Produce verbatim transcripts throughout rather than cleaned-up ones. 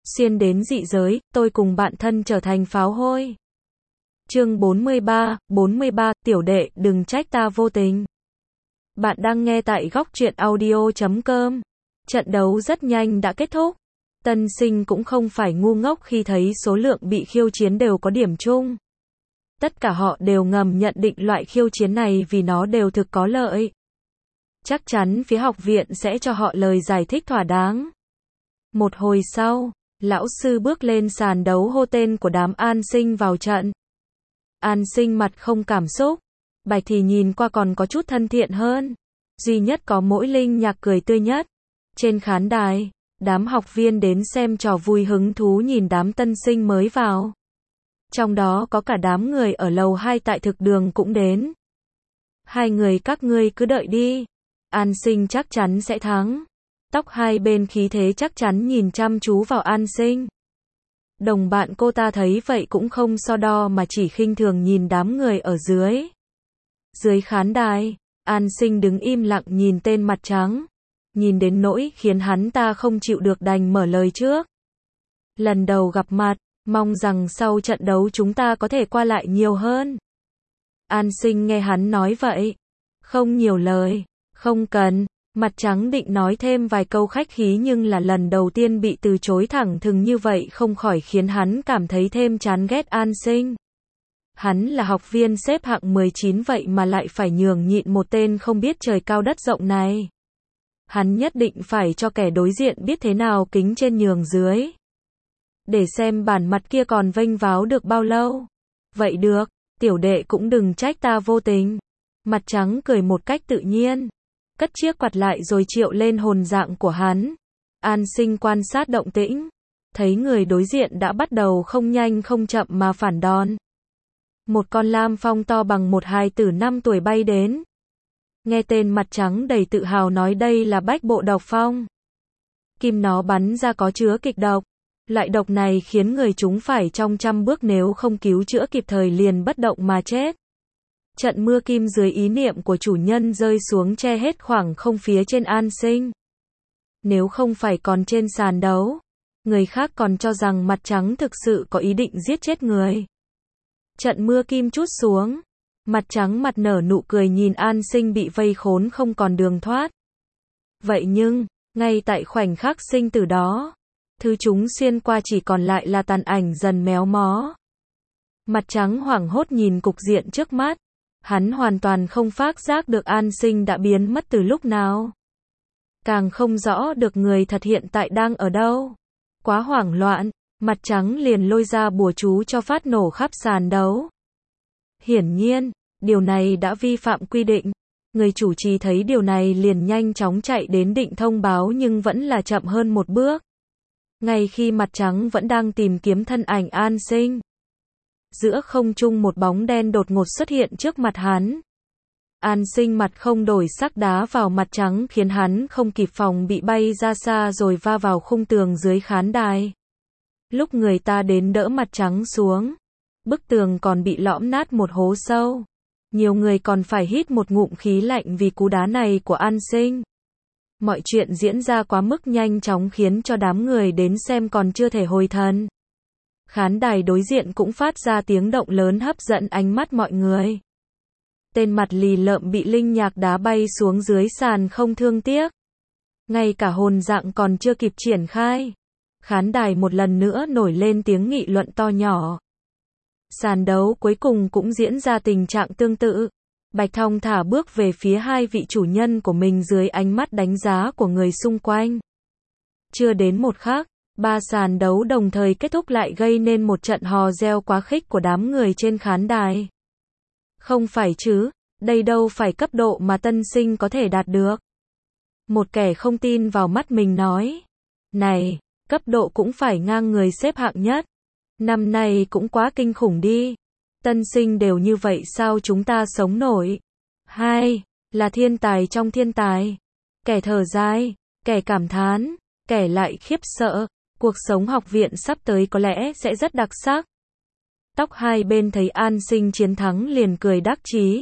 Xuyên đến dị giới, tôi cùng bạn thân trở thành pháo hôi. Chương bốn mươi ba, bốn mươi ba, tiểu đệ, đừng trách ta vô tình. Bạn đang nghe tại góc truyện audio chấm com. Trận đấu rất nhanh đã kết thúc. Tân sinh cũng không phải ngu ngốc khi thấy số lượng bị khiêu chiến đều có điểm chung. Tất cả họ đều ngầm nhận định loại khiêu chiến này vì nó đều thực có lợi. Chắc chắn phía học viện sẽ cho họ lời giải thích thỏa đáng. Một hồi sau, lão sư bước lên sàn đấu hô tên của đám an sinh vào trận. An sinh mặt không cảm xúc, Bạch thì nhìn qua còn có chút thân thiện hơn. Duy nhất có mỗi Linh Nhạc cười tươi nhất. Trên khán đài, đám học viên đến xem trò vui hứng thú nhìn đám tân sinh mới vào. Trong đó có cả đám người ở lầu hai tại thực đường cũng đến. Hai người các ngươi cứ đợi đi. An sinh chắc chắn sẽ thắng. Tóc hai bên khí thế chắc chắn nhìn chăm chú vào An sinh. Đồng bạn cô ta thấy vậy cũng không so đo mà chỉ khinh thường nhìn đám người ở dưới. Dưới khán đài, An sinh đứng im lặng nhìn tên mặt trắng. Nhìn đến nỗi khiến hắn ta không chịu được đành mở lời trước. Lần đầu gặp mặt, mong rằng sau trận đấu chúng ta có thể qua lại nhiều hơn. An sinh nghe hắn nói vậy. Không nhiều lời, không cần. Mặt trắng định nói thêm vài câu khách khí nhưng là lần đầu tiên bị từ chối thẳng thừng như vậy không khỏi khiến hắn cảm thấy thêm chán ghét An sinh. Hắn là học viên xếp hạng mười chín vậy mà lại phải nhường nhịn một tên không biết trời cao đất rộng này. Hắn nhất định phải cho kẻ đối diện biết thế nào kính trên nhường dưới. Để xem bản mặt kia còn vênh váo được bao lâu. Vậy được, tiểu đệ cũng đừng trách ta vô tình. Mặt trắng cười một cách tự nhiên. Cất chiếc quạt lại rồi triệu lên hồn dạng của hắn. An sinh quan sát động tĩnh. Thấy người đối diện đã bắt đầu không nhanh không chậm mà phản đòn. Một con lam phong to bằng một hài tử năm tuổi bay đến. Nghe tên mặt trắng đầy tự hào nói đây là bách bộ độc phong. Kim nó bắn ra có chứa kịch độc. Loại độc này khiến người chúng phải trong trăm bước nếu không cứu chữa kịp thời liền bất động mà chết. Trận mưa kim dưới ý niệm của chủ nhân rơi xuống che hết khoảng không phía trên An sinh. Nếu không phải còn trên sàn đấu, người khác còn cho rằng mặt trắng thực sự có ý định giết chết người. Trận mưa kim trút xuống. Mặt trắng mặt nở nụ cười nhìn An sinh bị vây khốn không còn đường thoát. Vậy nhưng, ngay tại khoảnh khắc sinh tử đó, thứ chúng xuyên qua chỉ còn lại là tàn ảnh dần méo mó. Mặt trắng hoảng hốt nhìn cục diện trước mắt. Hắn hoàn toàn không phát giác được An sinh đã biến mất từ lúc nào. Càng không rõ được người thật hiện tại đang ở đâu. Quá hoảng loạn, mặt trắng liền lôi ra bùa chú cho phát nổ khắp sàn đấu. Hiển nhiên, điều này đã vi phạm quy định. Người chủ trì thấy điều này liền nhanh chóng chạy đến định thông báo nhưng vẫn là chậm hơn một bước. Ngay khi mặt trắng vẫn đang tìm kiếm thân ảnh An sinh. Giữa không trung một bóng đen đột ngột xuất hiện trước mặt hắn. An sinh mặt không đổi sắc đá vào mặt trắng khiến hắn không kịp phòng bị bay ra xa rồi va vào khung tường dưới khán đài. Lúc người ta đến đỡ mặt trắng xuống, bức tường còn bị lõm nát một hố sâu. Nhiều người còn phải hít một ngụm khí lạnh vì cú đá này của An sinh. Mọi chuyện diễn ra quá mức nhanh chóng khiến cho đám người đến xem còn chưa thể hồi thần. Khán đài đối diện cũng phát ra tiếng động lớn hấp dẫn ánh mắt mọi người. Tên mặt lì lợm bị Linh Nhạc đá bay xuống dưới sàn không thương tiếc. Ngay cả hồn dạng còn chưa kịp triển khai. Khán đài một lần nữa nổi lên tiếng nghị luận to nhỏ. Sàn đấu cuối cùng cũng diễn ra tình trạng tương tự. Bạch thong thả bước về phía hai vị chủ nhân của mình dưới ánh mắt đánh giá của người xung quanh. Chưa đến một khắc. Ba sàn đấu đồng thời kết thúc lại gây nên một trận hò reo quá khích của đám người trên khán đài. Không phải chứ, đây đâu phải cấp độ mà tân sinh có thể đạt được. Một kẻ không tin vào mắt mình nói. Này, cấp độ cũng phải ngang người xếp hạng nhất. Năm nay cũng quá kinh khủng đi. Tân sinh đều như vậy sao chúng ta sống nổi. Hai, là thiên tài trong thiên tài. Kẻ thở dài, kẻ cảm thán, kẻ lại khiếp sợ. Cuộc sống học viện sắp tới có lẽ sẽ rất đặc sắc. Tóc hai bên thấy An sinh chiến thắng liền cười đắc chí.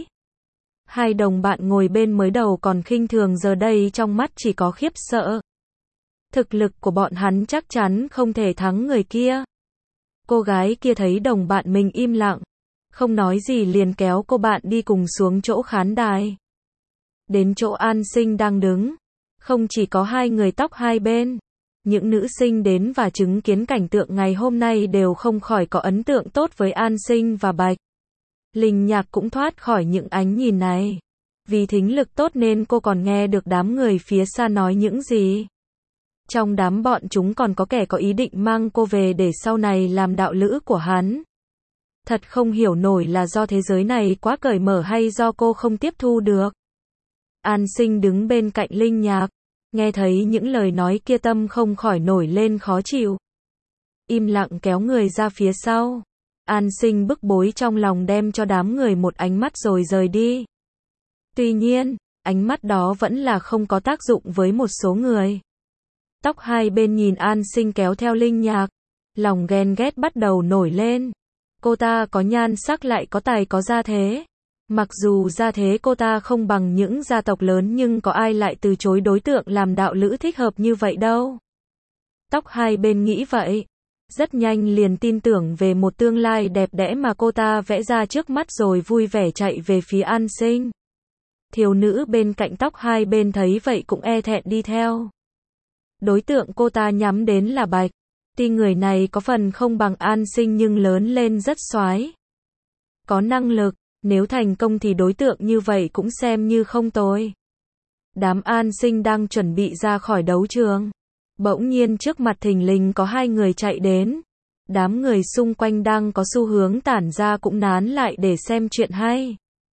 Hai đồng bạn ngồi bên mới đầu còn khinh thường giờ đây trong mắt chỉ có khiếp sợ. Thực lực của bọn hắn chắc chắn không thể thắng người kia. Cô gái kia thấy đồng bạn mình im lặng, không nói gì liền kéo cô bạn đi cùng xuống chỗ khán đài. Đến chỗ An Sinh đang đứng, không chỉ có hai người tóc hai bên, những nữ sinh đến và chứng kiến cảnh tượng ngày hôm nay đều không khỏi có ấn tượng tốt với An Sinh và Bạch. Linh Nhạc cũng thoát khỏi những ánh nhìn này. Vì thính lực tốt nên cô còn nghe được đám người phía xa nói những gì. Trong đám bọn chúng còn có kẻ có ý định mang cô về để sau này làm đạo lữ của hắn. Thật không hiểu nổi là do thế giới này quá cởi mở hay do cô không tiếp thu được. An Sinh đứng bên cạnh Linh Nhạc, nghe thấy những lời nói kia tâm không khỏi nổi lên khó chịu. Im lặng kéo người ra phía sau. An Sinh bức bối trong lòng đem cho đám người một ánh mắt rồi rời đi. Tuy nhiên, ánh mắt đó vẫn là không có tác dụng với một số người. Tóc hai bên nhìn An Sinh kéo theo Linh Nhạc, lòng ghen ghét bắt đầu nổi lên. Cô ta có nhan sắc lại có tài có gia thế. Mặc dù gia thế cô ta không bằng những gia tộc lớn nhưng có ai lại từ chối đối tượng làm đạo lữ thích hợp như vậy đâu. Tóc hai bên nghĩ vậy. Rất nhanh liền tin tưởng về một tương lai đẹp đẽ mà cô ta vẽ ra trước mắt rồi vui vẻ chạy về phía An Sinh. Thiếu nữ bên cạnh tóc hai bên thấy vậy cũng e thẹn đi theo. Đối tượng cô ta nhắm đến là Bạch. Tuy người này có phần không bằng An Sinh nhưng lớn lên rất xoái. Có năng lực, nếu thành công thì đối tượng như vậy cũng xem như không tồi. Đám An Sinh đang chuẩn bị ra khỏi đấu trường. Bỗng nhiên trước mặt thình lình có hai người chạy đến. Đám người xung quanh đang có xu hướng tản ra cũng nán lại để xem chuyện hay.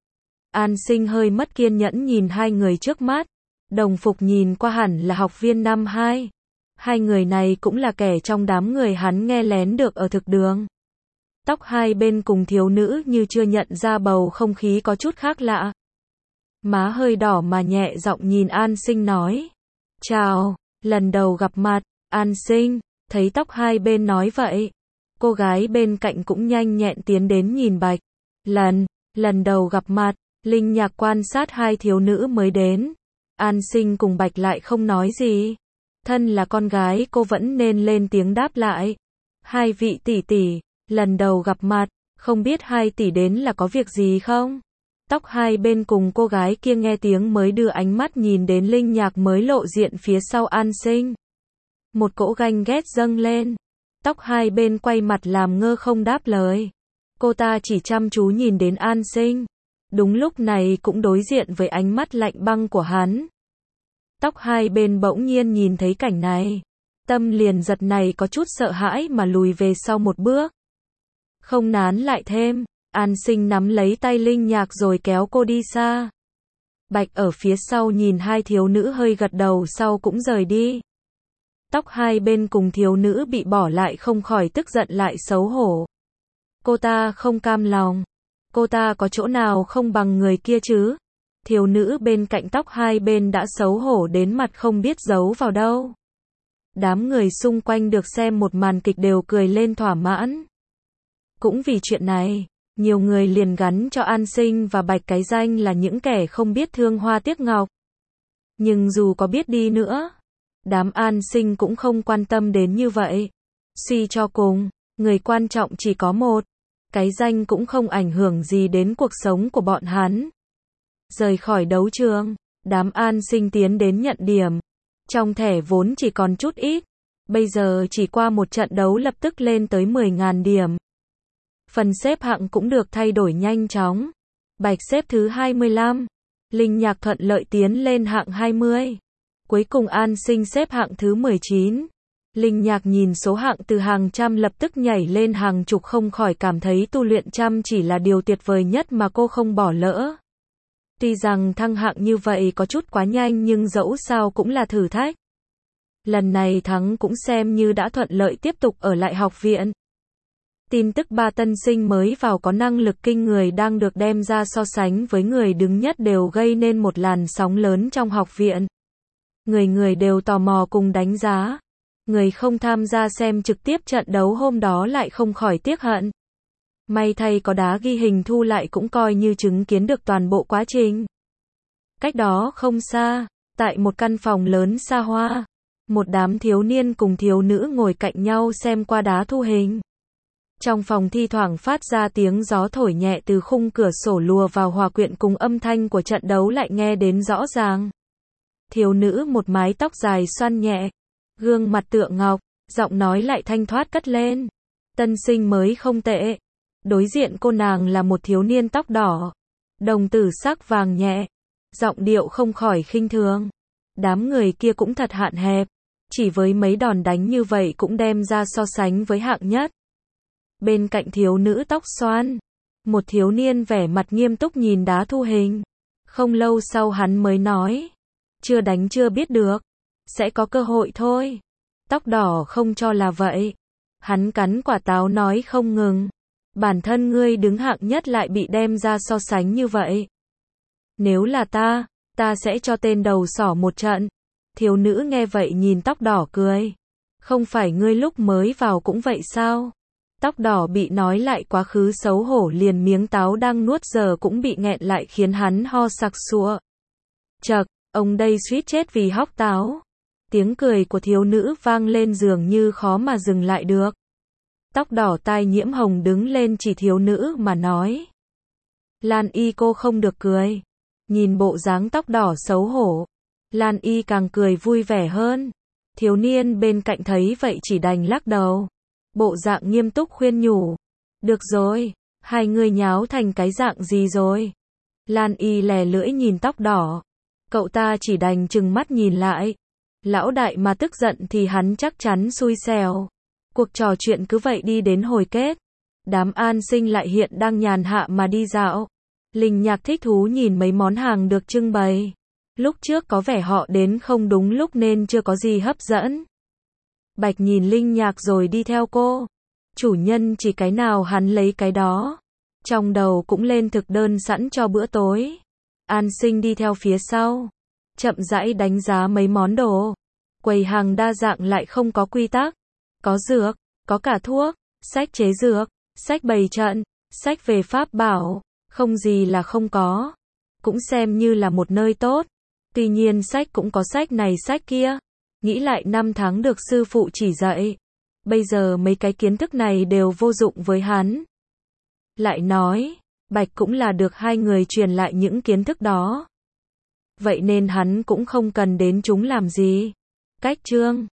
An Sinh hơi mất kiên nhẫn nhìn hai người trước mắt. Đồng phục nhìn qua hẳn là học viên năm hai. Hai người này cũng là kẻ trong đám người hắn nghe lén được ở thực đường. Tóc hai bên cùng thiếu nữ như chưa nhận ra bầu không khí có chút khác lạ. Má hơi đỏ mà nhẹ giọng nhìn An Sinh nói. Chào, lần đầu gặp mặt, An Sinh, thấy tóc hai bên nói vậy. Cô gái bên cạnh cũng nhanh nhẹn tiến đến nhìn Bạch. Lần, lần đầu gặp mặt, Linh Nhạc quan sát hai thiếu nữ mới đến. An Sinh cùng Bạch lại không nói gì. Thân là con gái cô vẫn nên lên tiếng đáp lại. Hai vị tỷ tỷ, lần đầu gặp mặt, không biết hai tỷ đến là có việc gì không? Tóc hai bên cùng cô gái kia nghe tiếng mới đưa ánh mắt nhìn đến Linh Nhạc mới lộ diện phía sau An Sinh. Một cỗ ganh ghét dâng lên. Tóc hai bên quay mặt làm ngơ không đáp lời. Cô ta chỉ chăm chú nhìn đến An Sinh. Đúng lúc này cũng đối diện với ánh mắt lạnh băng của hắn. Tóc hai bên bỗng nhiên nhìn thấy cảnh này. Tâm liền giật này có chút sợ hãi mà lùi về sau một bước. Không nán lại thêm, An Sinh nắm lấy tay Linh Nhạc rồi kéo cô đi xa. Bạch ở phía sau nhìn hai thiếu nữ hơi gật đầu sau cũng rời đi. Tóc hai bên cùng thiếu nữ bị bỏ lại không khỏi tức giận lại xấu hổ. Cô ta không cam lòng. Cô ta có chỗ nào không bằng người kia chứ? Thiếu nữ bên cạnh tóc hai bên đã xấu hổ đến mặt không biết giấu vào đâu. Đám người xung quanh được xem một màn kịch đều cười lên thỏa mãn. Cũng vì chuyện này, nhiều người liền gắn cho An Sinh và Bạch cái danh là những kẻ không biết thương hoa tiếc ngọc. Nhưng dù có biết đi nữa, đám An Sinh cũng không quan tâm đến như vậy. Suy cho cùng, người quan trọng chỉ có một. Cái danh cũng không ảnh hưởng gì đến cuộc sống của bọn hắn. Rời khỏi đấu trường, đám An Sinh tiến đến nhận điểm. Trong thẻ vốn chỉ còn chút ít, bây giờ chỉ qua một trận đấu lập tức lên tới mười nghìn điểm. Phần xếp hạng cũng được thay đổi nhanh chóng. Bạch xếp thứ hai mươi lăm, Linh Nhạc thuận lợi tiến lên hạng hai mươi. Cuối cùng An Sinh xếp hạng thứ mười chín. Linh Nhạc nhìn số hạng từ hàng trăm lập tức nhảy lên hàng chục không khỏi cảm thấy tu luyện chăm chỉ là điều tuyệt vời nhất mà cô không bỏ lỡ. Tuy rằng thăng hạng như vậy có chút quá nhanh nhưng dẫu sao cũng là thử thách. Lần này thắng cũng xem như đã thuận lợi tiếp tục ở lại học viện. Tin tức ba tân sinh mới vào có năng lực kinh người đang được đem ra so sánh với người đứng nhất đều gây nên một làn sóng lớn trong học viện. Người người đều tò mò cùng đánh giá. Người không tham gia xem trực tiếp trận đấu hôm đó lại không khỏi tiếc hận. May thay có đá ghi hình thu lại cũng coi như chứng kiến được toàn bộ quá trình. Cách đó không xa, tại một căn phòng lớn xa hoa, Một đám thiếu niên cùng thiếu nữ ngồi cạnh nhau xem qua đá thu hình. Trong phòng thi thoảng phát ra tiếng gió thổi nhẹ từ khung cửa sổ lùa vào hòa quyện cùng âm thanh của trận đấu lại nghe đến rõ ràng. Thiếu nữ một mái tóc dài xoăn nhẹ, gương mặt tựa ngọc, giọng nói lại thanh thoát cất lên. Tân sinh mới không tệ. Đối diện cô nàng là một thiếu niên tóc đỏ, đồng tử sắc vàng nhẹ, giọng điệu không khỏi khinh thường. Đám người kia cũng thật hạn hẹp, chỉ với mấy đòn đánh như vậy cũng đem ra so sánh với hạng nhất. Bên cạnh thiếu nữ tóc xoăn, một thiếu niên vẻ mặt nghiêm túc nhìn đá thu hình. Không lâu sau hắn mới nói, chưa đánh chưa biết được, sẽ có cơ hội thôi. Tóc đỏ không cho là vậy. Hắn cắn quả táo nói không ngừng. Bản thân ngươi đứng hạng nhất lại bị đem ra so sánh như vậy. Nếu là ta, ta sẽ cho tên đầu sỏ một trận. Thiếu nữ nghe vậy nhìn tóc đỏ cười. Không phải ngươi lúc mới vào cũng vậy sao? Tóc đỏ bị nói lại quá khứ xấu hổ liền miếng táo đang nuốt giờ cũng bị nghẹn lại khiến hắn ho sặc sụa. Chậc, ông đây suýt chết vì hóc táo. Tiếng cười của thiếu nữ vang lên dường như khó mà dừng lại được. Tóc đỏ tai nhiễm hồng đứng lên chỉ thiếu nữ mà nói. Lan Y cô không được cười. Nhìn bộ dáng tóc đỏ xấu hổ, Lan Y càng cười vui vẻ hơn. Thiếu niên bên cạnh thấy vậy chỉ đành lắc đầu. Bộ dạng nghiêm túc khuyên nhủ. Được rồi, hai người nháo thành cái dạng gì rồi? Lan Y lè lưỡi nhìn tóc đỏ. Cậu ta chỉ đành trừng mắt nhìn lại. Lão đại mà tức giận thì hắn chắc chắn xui xẻo. Cuộc trò chuyện cứ vậy đi đến hồi kết. Đám an sinh lại hiện đang nhàn hạ mà đi dạo. Linh Nhạc thích thú nhìn mấy món hàng được trưng bày. Lúc trước có vẻ họ đến không đúng lúc nên chưa có gì hấp dẫn. Bạch nhìn Linh Nhạc rồi đi theo cô. Chủ nhân chỉ cái nào hắn lấy cái đó. Trong đầu cũng lên thực đơn sẵn cho bữa tối. An sinh đi theo phía sau. Chậm rãi đánh giá mấy món đồ. Quầy hàng đa dạng lại không có quy tắc. Có dược, có cả thuốc, sách chế dược, sách bày trận, sách về pháp bảo, không gì là không có. Cũng xem như là một nơi tốt. Tuy nhiên sách cũng có sách này sách kia. Nghĩ lại năm tháng được sư phụ chỉ dạy. Bây giờ mấy cái kiến thức này đều vô dụng với hắn. Lại nói, Bạch cũng là được hai người truyền lại những kiến thức đó. Vậy nên hắn cũng không cần đến chúng làm gì. Cách chương